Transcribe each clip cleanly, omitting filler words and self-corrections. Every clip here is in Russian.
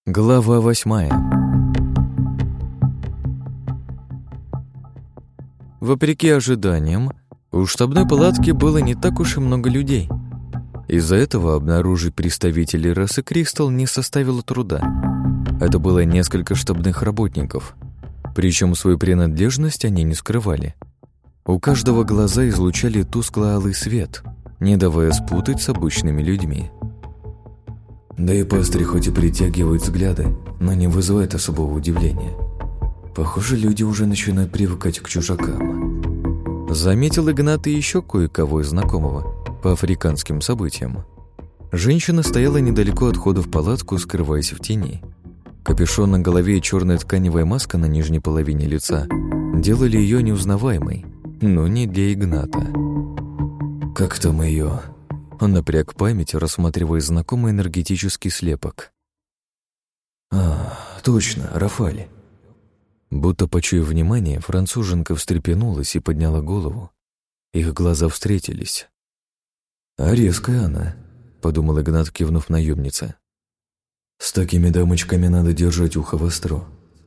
Глава 8. Вопреки ожиданиям, у штабной палатки было не так уж и много людей. Из-за этого обнаружить представителей расы Кристалл не составило труда. Это было несколько штабных работников, причем свою принадлежность они не скрывали. У каждого глаза излучали тускло-алый свет, не давая спутать с обычными людьми. Да и пастыри хоть и притягивают взгляды, но не вызывает особого удивления. Похоже, люди уже начинают привыкать к чужакам. Заметил Игнат и еще кое-кого из знакомого по африканским событиям. Женщина стояла недалеко от входа в палатку, скрываясь в тени. Капюшон на голове и черная тканевая маска на нижней половине лица делали ее неузнаваемой, но не для Игната. «Как там ее?» Он напряг память, рассматривая знакомый энергетический слепок. Точно, Рафали». Будто почуяв внимание, француженка встрепенулась и подняла голову. Их глаза встретились. «Резкая она», — подумал Игнат, кивнув наемнице. «С такими дамочками надо держать ухо востро».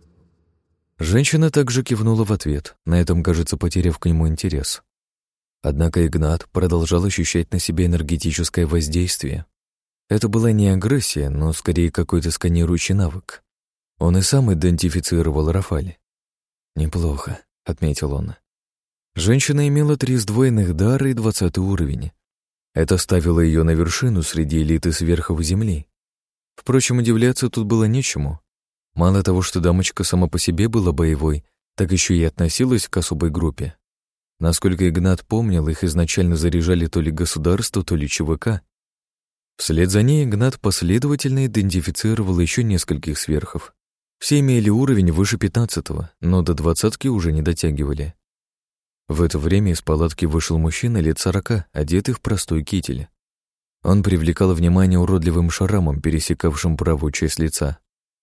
Женщина также кивнула в ответ, на этом, кажется, потеряв к нему интерес. Однако Игнат продолжал ощущать на себе энергетическое воздействие. Это была не агрессия, но скорее какой-то сканирующий навык. Он и сам идентифицировал Рафали. «Неплохо», — отметил он. Женщина имела 3 сдвоенных дара и 20 уровень. Это ставило ее на вершину среди элиты сверхов Земли. Впрочем, удивляться тут было нечему. Мало того, что дамочка сама по себе была боевой, так еще и относилась к особой группе. Насколько Игнат помнил, их изначально заряжали то ли государство, то ли ЧВК. Вслед за ней Игнат последовательно идентифицировал еще нескольких сверхов. Все имели уровень выше 15-го, но до 20-ки уже не дотягивали. В это время из палатки вышел мужчина лет 40, одетый в простой китель. Он привлекал внимание уродливым шрамом, пересекавшим правую часть лица.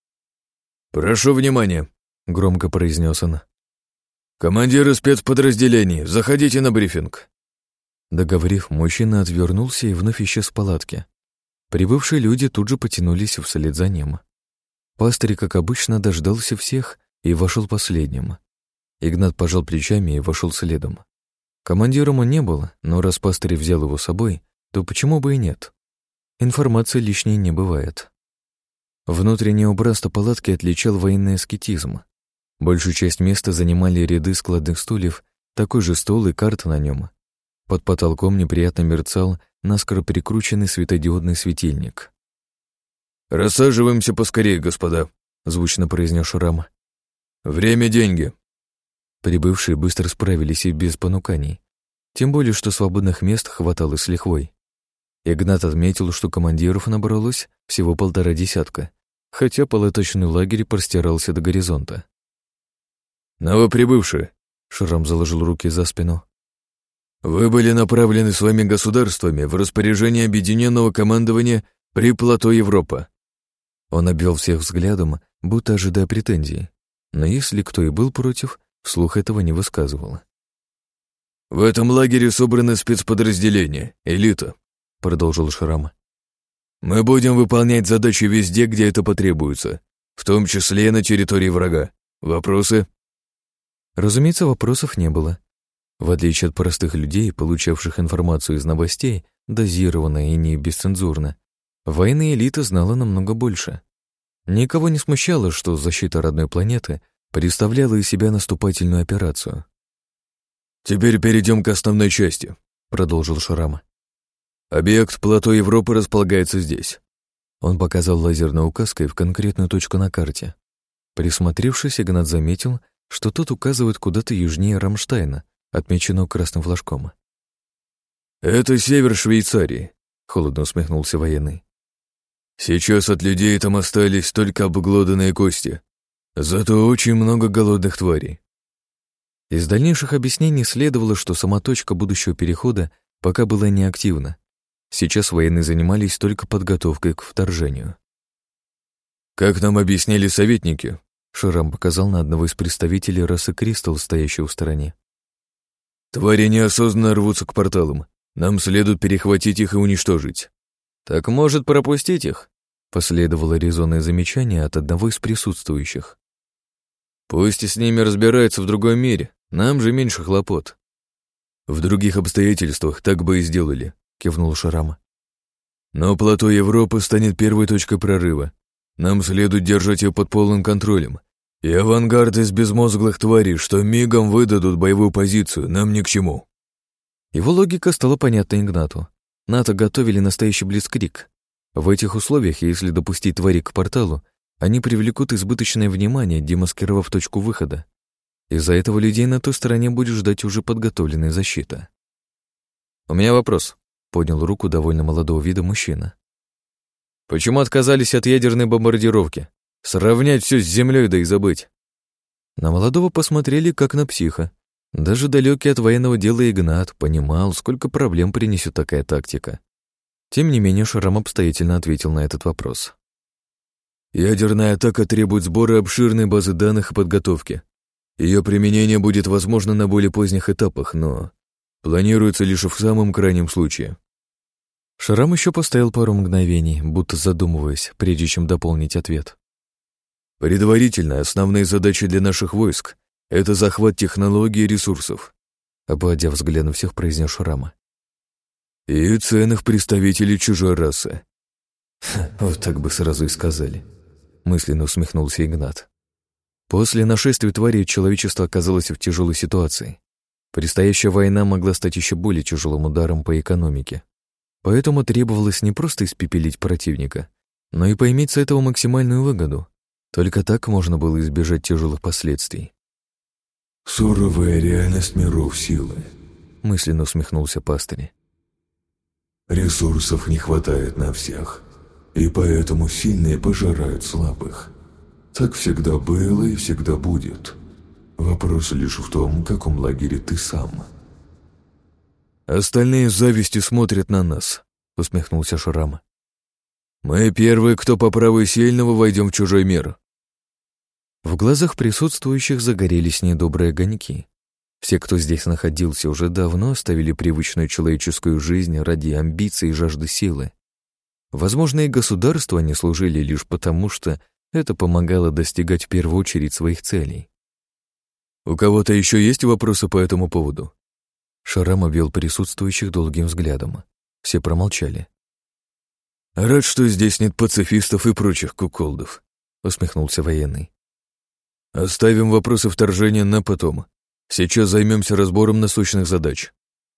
«Прошу внимания», — громко произнес он. «Командиры спецподразделений, заходите на брифинг». Договорив, мужчина отвернулся и вновь исчез в палатке. Прибывшие люди тут же потянулись вслед за ним. Пастырь, как обычно, дождался всех и вошел последним. Игнат пожал плечами и вошел следом. Командиром он не был, но раз пастырь взял его с собой, то почему бы и нет? Информации лишней не бывает. Внутреннее убранство палатки отличал военный аскетизм. Большую часть места занимали ряды складных стульев, такой же стол и карта на нем. Под потолком неприятно мерцал наскоро прикрученный светодиодный светильник. «Рассаживаемся поскорее, господа», — звучно произнес Шрам. «Время — деньги». Прибывшие быстро справились и без понуканий. Тем более, что свободных мест хватало с лихвой. Игнат отметил, что командиров набралось всего 1,5 десятка, хотя палаточный лагерь простирался до горизонта. «Новоприбывшие», — Шрам заложил руки за спину. «Вы были направлены своими государствами в распоряжение объединенного командования при плато Европа». Он обвел всех взглядом, будто ожидая претензий. Но если кто и был против, вслух этого не высказывал. «В этом лагере собраны спецподразделения, элита», — продолжил Шрам. «Мы будем выполнять задачи везде, где это потребуется, в том числе и на территории врага. Вопросы?» Разумеется, вопросов не было. В отличие от простых людей, получавших информацию из новостей, дозированно и не бесцензурно, военная элита знала намного больше. Никого не смущало, что защита родной планеты представляла из себя наступательную операцию. «Теперь перейдем к основной части», — продолжил Шрам. «Объект плато Европы располагается здесь». Он показал лазерной указкой в конкретную точку на карте. Присмотревшись, Игнат заметил, что тот указывает куда-то южнее Рамштайна, отмеченного красным флажком. «Это север Швейцарии», — холодно усмехнулся военный. «Сейчас от людей там остались только обглоданные кости, зато очень много голодных тварей». Из дальнейших объяснений следовало, что сама точка будущего перехода пока была неактивна. Сейчас военные занимались только подготовкой к вторжению. «Как нам объяснили советники», — Шрам показал на одного из представителей расы Кристалл, стоящего в стороне. «Твари неосознанно рвутся к порталам. Нам следует перехватить их и уничтожить». «Так, может, пропустить их?» Последовало резонное замечание от одного из присутствующих. «Пусть и с ними разбираются в другом мире, нам же меньше хлопот». «В других обстоятельствах так бы и сделали», — кивнул Шарам. «Но плато Европы станет первой точкой прорыва. Нам следует держать ее под полным контролем. И авангард из безмозглых тварей, что мигом выдадут боевую позицию, нам ни к чему». Его логика стала понятна Игнату. НАТО готовили настоящий блицкриг. В этих условиях, если допустить твари к порталу, они привлекут избыточное внимание, демаскировав точку выхода. Из-за этого людей на той стороне будет ждать уже подготовленная защита. «У меня вопрос», — поднял руку довольно молодого вида мужчина. «Почему отказались от ядерной бомбардировки? Сравнять все с землей, да и забыть». На молодого посмотрели, как на психа. Даже далекий от военного дела Игнат понимал, сколько проблем принесет такая тактика. Тем не менее, Шарам обстоятельно ответил на этот вопрос. «Ядерная атака требует сбора обширной базы данных и подготовки. Ее применение будет возможно на более поздних этапах, но планируется лишь в самом крайнем случае». Шарам еще постоял пару мгновений, будто задумываясь, прежде чем дополнить ответ. «Предварительно основные задачи для наших войск — это захват технологий и ресурсов», — обводя взглядом всех, произнес Шарама. «И ценных представителей чужой расы». «Вот так бы сразу и сказали», — мысленно усмехнулся Игнат. После нашествия тварей человечество оказалось в тяжелой ситуации. Предстоящая война могла стать еще более тяжелым ударом по экономике. Поэтому требовалось не просто испепелить противника, но и поиметь с этого максимальную выгоду. Только так можно было избежать тяжелых последствий. «Суровая реальность миров силы», — мысленно усмехнулся пастырь. «Ресурсов не хватает на всех, и поэтому сильные пожирают слабых. Так всегда было и всегда будет. Вопрос лишь в том, в каком лагере ты сам». «Остальные с завистью смотрят на нас», — усмехнулся Шарам. «Мы первые, кто по праву сильного войдем в чужой мир». В глазах присутствующих загорелись недобрые огоньки. Все, кто здесь находился, уже давно оставили привычную человеческую жизнь ради амбиций и жажды силы. Возможно, и государству они служили лишь потому, что это помогало достигать в первую очередь своих целей. «У кого-то еще есть вопросы по этому поводу?» Шарам обвел присутствующих долгим взглядом. Все промолчали. «Рад, что здесь нет пацифистов и прочих куколдов», — усмехнулся военный. «Оставим вопросы вторжения на потом. Сейчас займемся разбором насущных задач».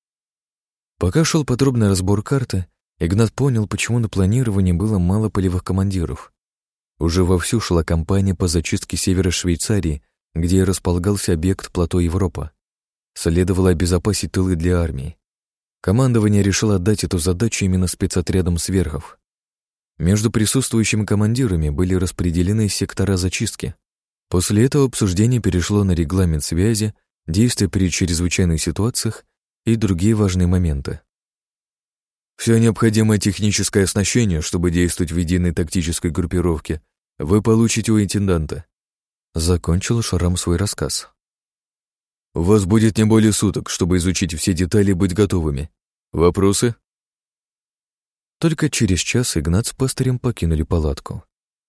Пока шел подробный разбор карты, Игнат понял, почему на планировании было мало полевых командиров. Уже вовсю шла кампания по зачистке севера Швейцарии, где и располагался объект плато Европа. Следовало обезопасить тылы для армии. Командование решило отдать эту задачу именно спецотрядам сверхов. Между присутствующими командирами были распределены сектора зачистки. После этого обсуждение перешло на регламент связи, действия при чрезвычайных ситуациях и другие важные моменты. «Все необходимое техническое оснащение, чтобы действовать в единой тактической группировке, вы получите у интенданта», — закончил Шарам свой рассказ. «У вас будет не более суток, чтобы изучить все детали и быть готовыми. Вопросы?» Только через час Игнат с пастырем покинули палатку.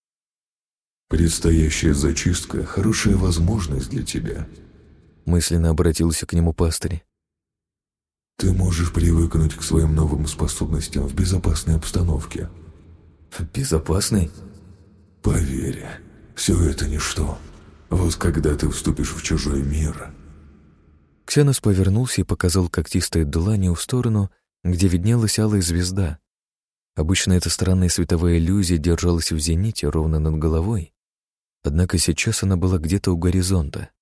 «Предстоящая зачистка — хорошая возможность для тебя», — мысленно обратился к нему пастырь. «Ты можешь привыкнуть к своим новым способностям в безопасной обстановке». «Безопасной?» «Поверь, все это ничто. Вот когда ты вступишь в чужой мир...» Ксенос повернулся и показал когтистой дланью в сторону, где виднелась алая звезда. Обычно эта странная световая иллюзия держалась в зените ровно над головой, однако сейчас она была где-то у горизонта.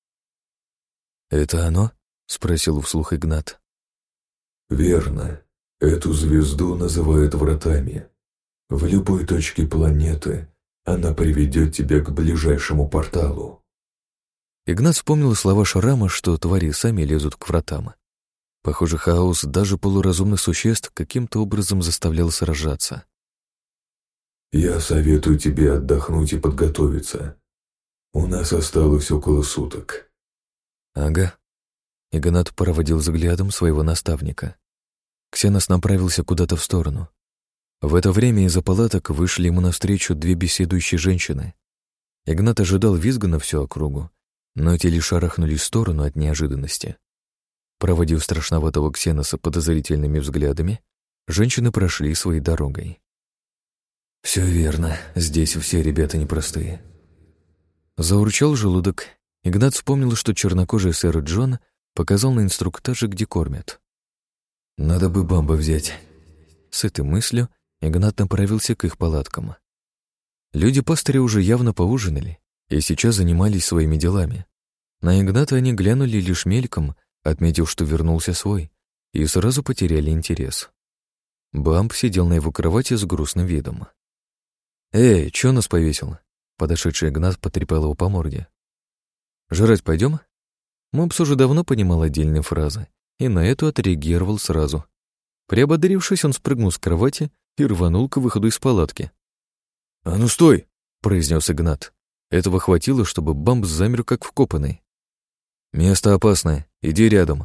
«Это оно?» — спросил вслух Игнат. «Верно. Эту звезду называют вратами. В любой точке планеты она приведет тебя к ближайшему порталу». Игнат вспомнил слова Шарама, что твари сами лезут к вратам. Похоже, хаос даже полуразумных существ каким-то образом заставлял сражаться. «Я советую тебе отдохнуть и подготовиться. У нас осталось около суток». «Ага». Игнат проводил взглядом своего наставника. Ксенос направился куда-то в сторону. В это время из-за палаток вышли ему навстречу две беседующие женщины. Игнат ожидал визга на всю округу, но те лишь шарахнулись в сторону от неожиданности. Проводив страшноватого Ксеноса подозрительными взглядами, женщины прошли своей дорогой. «Все верно, здесь все ребята непростые». Заурчал желудок. Игнат вспомнил, что чернокожий сэр Джон показал на инструктаже, где кормят. «Надо бы бамба взять». С этой мыслью Игнат направился к их палаткам. Люди пастыря уже явно поужинали и сейчас занимались своими делами. На Игната они глянули лишь мельком, отметив, что вернулся свой, и сразу потеряли интерес. Бамб сидел на его кровати с грустным видом. «Эй, чё нас повесил?» Подошедший Игнат потрепал его по морде. «Жрать пойдем?» Мопс уже давно понимал отдельные фразы, и на эту отреагировал сразу. Приободрившись, он спрыгнул с кровати и рванул к выходу из палатки. «А ну стой!» — произнес Игнат. Этого хватило, чтобы Бамб замер как вкопанный. «Место опасное, иди рядом».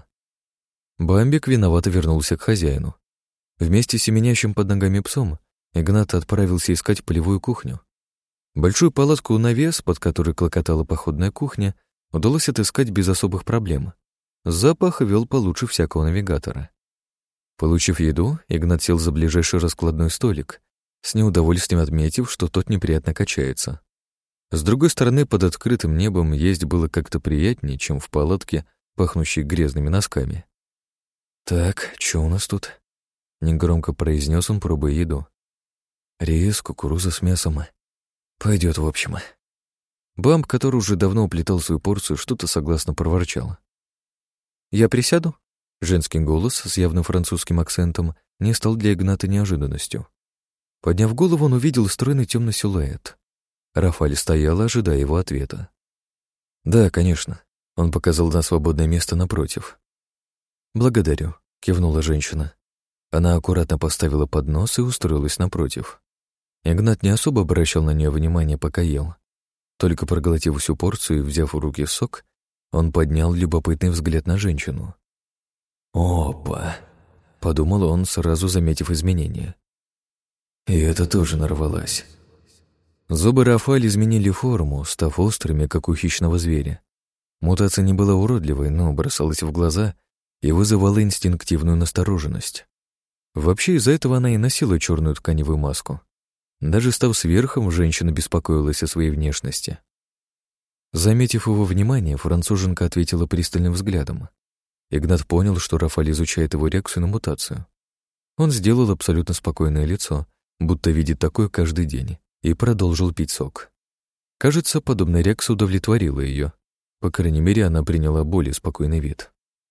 Бамбик виновато вернулся к хозяину. Вместе с семенящим под ногами псом Игнат отправился искать полевую кухню. Большую палатку навес, под которой клокотала походная кухня, удалось отыскать без особых проблем. Запах вел получше всякого навигатора. Получив еду, Игнат сел за ближайший раскладной столик, с неудовольствием отметив, что тот неприятно качается. С другой стороны, под открытым небом есть было как-то приятнее, чем в палатке, пахнущей грязными носками. «Так, что у нас тут?» — негромко произнес он, пробуя еду. «Рис, кукуруза с мясом. Пойдет, в общем». Бамб, который уже давно уплетал свою порцию, что-то согласно проворчал. «Я присяду?» Женский голос с явным французским акцентом не стал для Игната неожиданностью. Подняв голову, он увидел стройный темный силуэт. Рафаль стояла, ожидая его ответа. «Да, конечно», — он показал на свободное место напротив. «Благодарю», — кивнула женщина. Она аккуратно поставила поднос и устроилась напротив. Игнат не особо обращал на нее внимание, пока ел. Только проглотив всю порцию и взяв в руки сок, он поднял любопытный взгляд на женщину. «Опа!» — подумал он, сразу заметив изменения. И это тоже нарвалась. Зубы Рафаль изменили форму, став острыми, как у хищного зверя. Мутация не была уродливой, но бросалась в глаза и вызывала инстинктивную настороженность. Вообще из-за этого она и носила черную тканевую маску. Даже став сверхом, женщина беспокоилась о своей внешности. Заметив его внимание, француженка ответила пристальным взглядом. Игнат понял, что Рафаль изучает его реакцию на мутацию. Он сделал абсолютно спокойное лицо, будто видит такое каждый день, и продолжил пить сок. Кажется, подобная реакция удовлетворила ее. По крайней мере, она приняла более спокойный вид.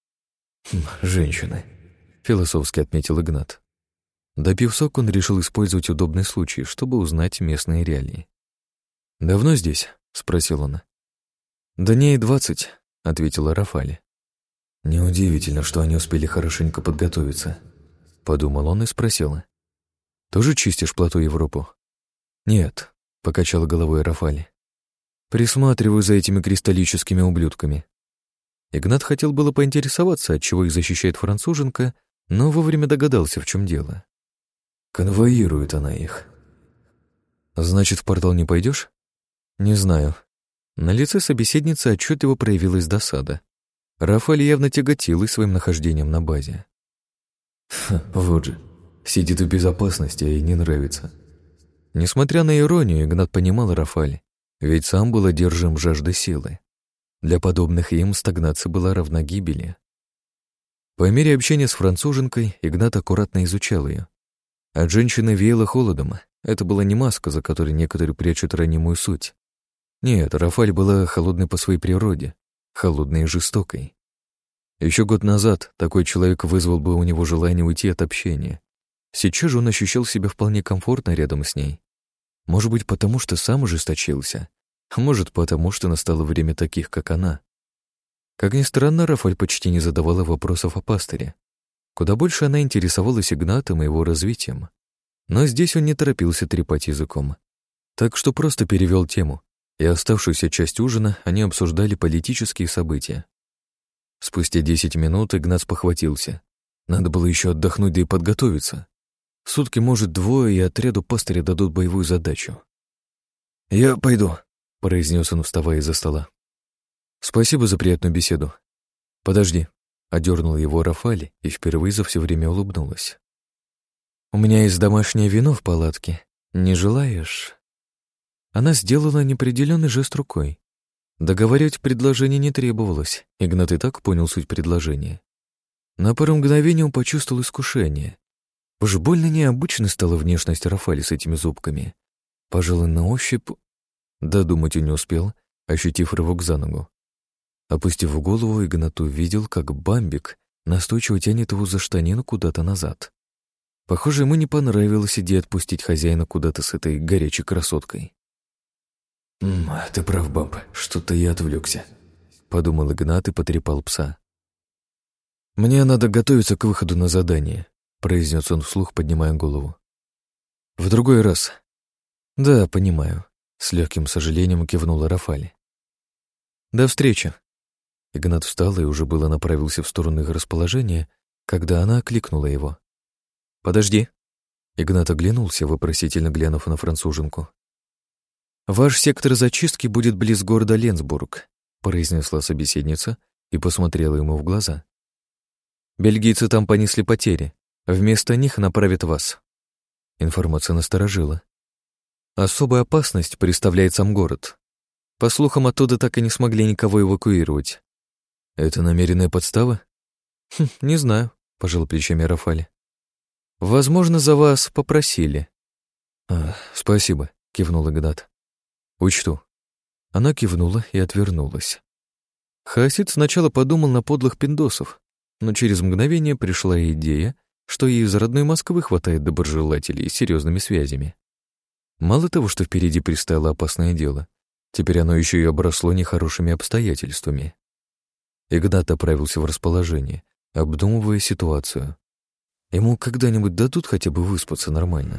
«Женщины», — философски отметил Игнат. Допив сок, он решил использовать удобный случай, чтобы узнать местные реалии. «Давно здесь?» — спросил он. «Дней 20», — ответила Рафаль. «Неудивительно, что они успели хорошенько подготовиться», — подумал он и спросил. «Тоже чистишь плоту Европу?» «Нет», — покачала головой Рафаль. «Присматриваю за этими кристаллическими ублюдками». Игнат хотел было поинтересоваться, от чего их защищает француженка, но вовремя догадался, в чем дело. «Конвоирует она их». «Значит, в портал не пойдешь?» «Не знаю». На лице собеседницы отчетливо проявилась досада. Рафаль явно тяготилась своим нахождением на базе. «Вот же, сидит в безопасности, а ей не нравится». Несмотря на иронию, Игнат понимал Рафаль, ведь сам был одержим жаждой силы. Для подобных им стагнация была равна гибели. По мере общения с француженкой Игнат аккуратно изучал ее. От женщины веяло холодом. Это была не маска, за которой некоторые прячут ранимую суть. Нет, Рафаль была холодной по своей природе, холодной и жестокой. Еще год назад такой человек вызвал бы у него желание уйти от общения. Сейчас же он ощущал себя вполне комфортно рядом с ней. Может быть, потому что сам ужесточился, а может, потому что настало время таких, как она. Как ни странно, Рафаль почти не задавала вопросов о пастыре. Куда больше она интересовалась Игнатом и его развитием. Но здесь он не торопился трепать языком. Так что просто перевел тему, и оставшуюся часть ужина они обсуждали политические события. Спустя 10 минут Игнат спохватился. Надо было еще отдохнуть да и подготовиться. Сутки, может, двое, и отряду пастыря дадут боевую задачу. «Я пойду», — произнес он, вставая из-за стола. «Спасибо за приятную беседу». «Подожди», — одернул его Рафали и впервые за все время улыбнулась. «У меня есть домашнее вино в палатке. Не желаешь?» Она сделала неопределенный жест рукой. Договаривать предложение не требовалось. Игнат и так понял суть предложения. На пару мгновений он почувствовал искушение. Уж больно необычной стала внешность Рафали с этими зубками. Пожалуй, на ощупь... Додумать он не успел, ощутив рывок за ногу. Опустив голову, Игнат увидел, как Бамбик настойчиво тянет его за штанину куда-то назад. Похоже, ему не понравилась идея отпустить хозяина куда-то с этой горячей красоткой. «Ты прав, Бамб, что-то я отвлекся», — подумал Игнат и потрепал пса. «Мне надо готовиться к выходу на задание», — произнес он вслух, поднимая голову. «В другой раз». «Да, понимаю», — с легким сожалением кивнула Рафали. «До встречи». Игнат встал и уже было направился в сторону их расположения, когда она окликнула его. «Подожди». Игнат оглянулся, вопросительно глянув на француженку. «Ваш сектор зачистки будет близ города Ленсбург», произнесла собеседница и посмотрела ему в глаза. «Бельгийцы там понесли потери. Вместо них направят вас». Информация насторожила. «Особая опасность представляет сам город. По слухам, оттуда так и не смогли никого эвакуировать. Это намеренная подстава?» «Не знаю», — пожал плечами Рафали. «Возможно, за вас попросили». «Спасибо», — кивнул Игнат. «Учту». Она кивнула и отвернулась. Хаосид сначала подумал на подлых пиндосов, но через мгновение пришла идея, что и из родной Москвы хватает доброжелателей с серьезными связями. Мало того, что впереди предстояло опасное дело, теперь оно еще и обросло нехорошими обстоятельствами. Игнат отправился в расположение, обдумывая ситуацию. Ему когда-нибудь дадут хотя бы выспаться нормально?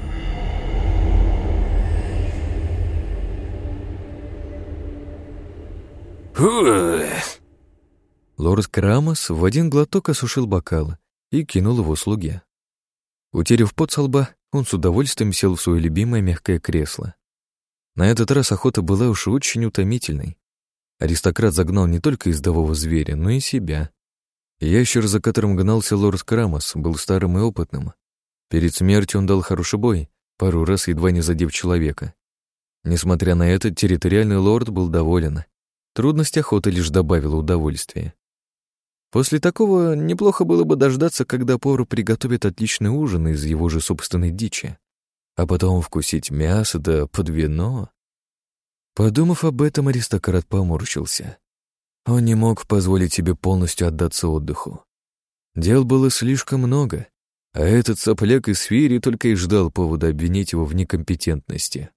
Лорд Крамос в один глоток осушил бокал и кинул его слуге. Утерев пот со лба, он с удовольствием сел в свое любимое мягкое кресло. На этот раз охота была уж очень утомительной. Аристократ загнал не только ездового зверя, но и себя. Ящер, за которым гнался лорд Крамос, был старым и опытным. Перед смертью он дал хороший бой, пару раз едва не задев человека. Несмотря на это, территориальный лорд был доволен. Трудность охоты лишь добавила удовольствия. После такого неплохо было бы дождаться, когда повар приготовит отличный ужин из его же собственной дичи, а потом вкусить мясо да под вино. Подумав об этом, аристократ поморщился. Он не мог позволить себе полностью отдаться отдыху. Дел было слишком много, а этот сопляк из Фири только и ждал повода обвинить его в некомпетентности.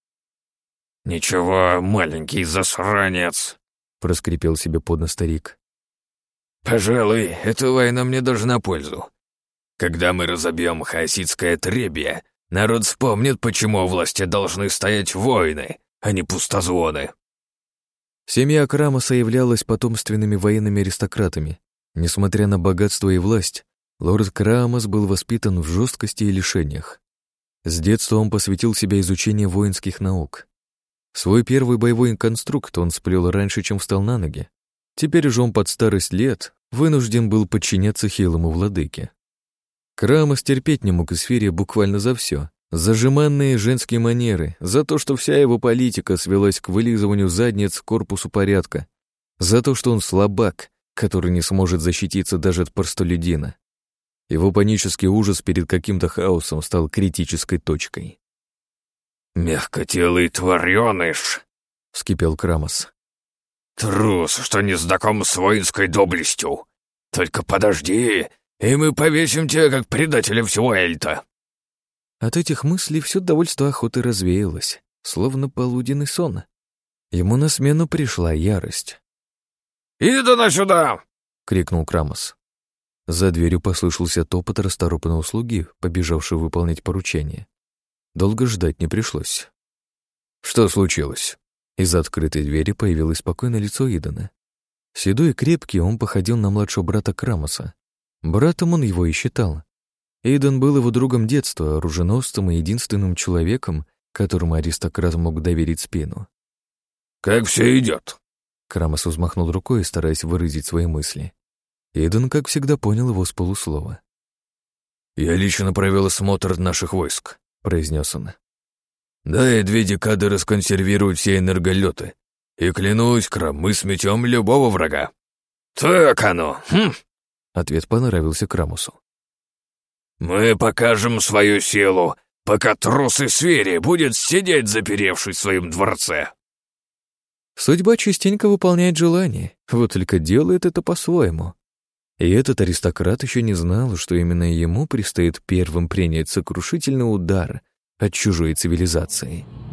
«Ничего, маленький засранец», — проскрипел себе под нос старик. «Пожалуй, эта война мне даже на пользу. Когда мы разобьем хаоситское требье, народ вспомнит, почему у власти должны стоять воины, а не пустозвоны». Семья Крамоса являлась потомственными военными аристократами. Несмотря на богатство и власть, лорд Крамос был воспитан в жесткости и лишениях. С детства он посвятил себя изучению воинских наук. Свой первый боевой конструкт он сплел раньше, чем встал на ноги. Теперь же он под старость лет вынужден был подчиняться хилому владыке. Крамос терпеть не мог Исфирия буквально за все. За жеманные женские манеры, за то, что вся его политика свелась к вылизыванию задниц корпусу порядка, за то, что он слабак, который не сможет защититься даже от простолюдина. Его панический ужас перед каким-то хаосом стал критической точкой. «Мягкотелый твареныш!» — вскипел Крамос. «Трус, что не знаком с воинской доблестью! Только подожди, и мы повесим тебя как предателя всего Эльта!» От этих мыслей все довольство охоты развеялось, словно полуденный сон. Ему на смену пришла ярость. «Иди сюда!» — крикнул Крамос. За дверью послышался топот расторопного слуги, побежавшего выполнять поручение. Долго ждать не пришлось. «Что случилось?» Из-за открытой двери появилось спокойное лицо Идана. Седой и крепкий, он походил на младшего брата Крамоса. Братом он его и считал. Эйден был его другом детства, оруженосцем и единственным человеком, которому аристократ мог доверить спину. «Как все идет?» Крамос взмахнул рукой, стараясь выразить свои мысли. Эйден, как всегда, понял его с полуслова. «Я лично провел осмотр наших войск», — произнес он. «Да, и 2 декады расконсервируют все энерголеты. И клянусь, Крам, мы сметем любого врага». «Так оно, Ответ понравился Крамусу. «Мы покажем свою силу, пока трус из Свири будет сидеть, заперевшись в своем дворце». Судьба частенько выполняет желания, вот только делает это по-своему. И этот аристократ еще не знал, что именно ему предстоит первым принять сокрушительный удар от чужой цивилизации.